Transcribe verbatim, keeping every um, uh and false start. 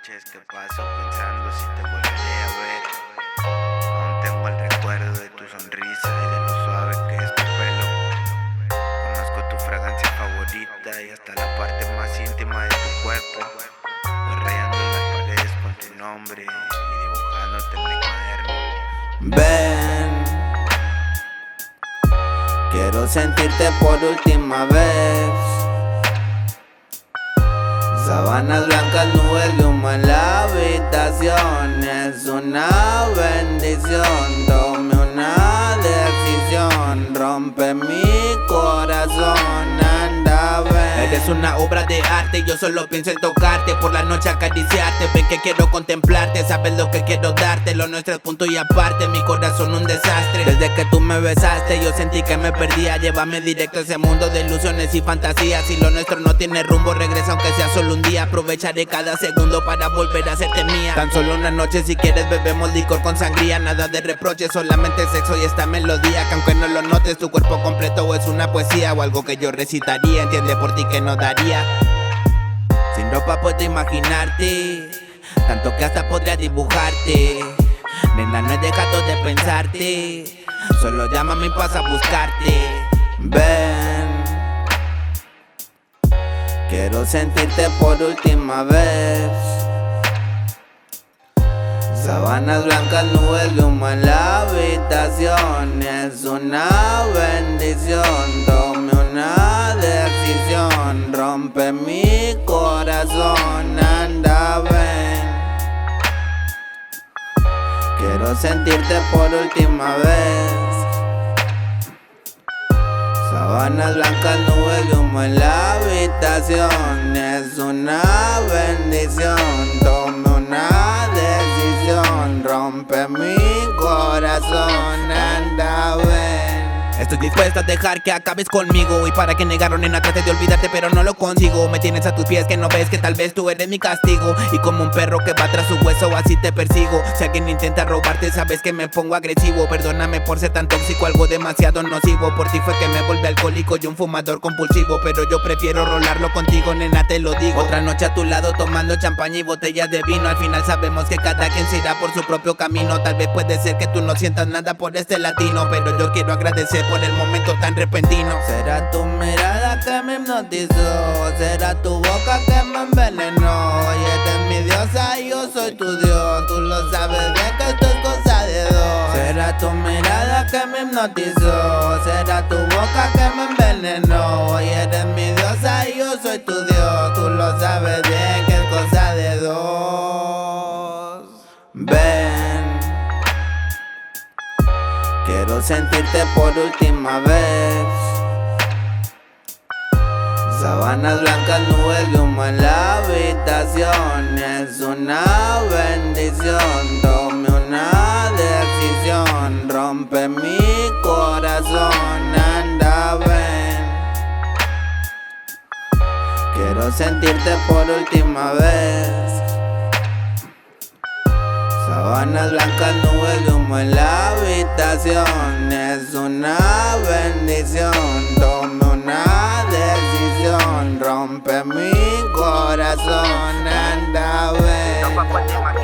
noches que paso pensando si te volveré a ver. Aún tengo el recuerdo de tu sonrisa y de lo suave que es tu pelo. Conozco tu fragancia favorita y hasta la parte más íntima de tu cuerpo. Voy rayando las paredes con tu nombre y dibujándote en mi cuaderno. Ven, quiero sentirte por última vez. Sábanas blancas, nubes de humo en la habitación. Es una bendición, tome una decisión. Rompe mi corazón, anda, ven. Eres una obra de arte y yo solo pienso en tocarte. Por la noche acariciarte, ven que quiero contemplarte. Sabes lo que quiero darte, lo nuestro es punto y aparte. Mi corazón un desastre. Desde que tú me besaste yo sentí que me perdía. Llévame directo a ese mundo de ilusiones y fantasías. Si lo nuestro no tiene rumbo, regresa aunque sea solo un día. Aprovecharé cada segundo para volver a hacerte mía. Tan solo una noche, si quieres bebemos licor con sangría. Nada de reproches, solamente sexo y esta melodía. Que aunque no lo notes, tu cuerpo completo o es una poesía o algo que yo recitaría. Entiende por ti que no daría. Sin ropa puedo imaginarte, tanto que hasta podría dibujarte. Nena, no he dejado de pensarte, solo llámame y pasa a buscarte. Ven, quiero sentirte por última vez. Sábanas blancas, nubes de humo en la habitación. Es una bendición, tome una decisión. Rompe mi corazón, anda, ven. Quiero sentirte por última vez. Sábanas blancas, nubes de humo en la habitación. Es una bendición, tome una decisión. Rompe mi corazón, anda, ven. Estoy dispuesto a dejar que acabes conmigo. Y para que negaron, nena, trate de olvidarte pero no lo consigo. Me tienes a tus pies que no ves que tal vez tú eres mi castigo. Y como un perro que va tras su hueso así te persigo. Si alguien intenta robarte sabes que me pongo agresivo. Perdóname por ser tan tóxico, algo demasiado nocivo. Por ti fue que me volví alcohólico y un fumador compulsivo. Pero yo prefiero rolarlo contigo, nena, te lo digo. Otra noche a tu lado tomando champaña y botellas de vino. Al final sabemos que cada quien se irá por su propio camino. Tal vez puede ser que tú no sientas nada por este latino, pero yo quiero agradecer por el momento tan repentino. Será tu mirada que me hipnotizó, será tu boca que me envenenó. Y eres mi diosa y yo soy tu dios. Tú lo sabes bien que esto es cosa de dos. Será tu mirada que me hipnotizó, será tu boca que me envenenó. Y eres mi diosa y yo soy tu dios. Tú lo sabes bien que es cosa de dos. Ven, quiero sentirte por última vez. Sábanas blancas, nubes de humo en la habitación. Es una bendición, tome una decisión. Rompe mi corazón, anda, ven. Quiero sentirte por última vez. Sábanas blancas, nubes de humo en la habitación. Es una bendición, tome una decisión. Rompe mi corazón, anda, ven.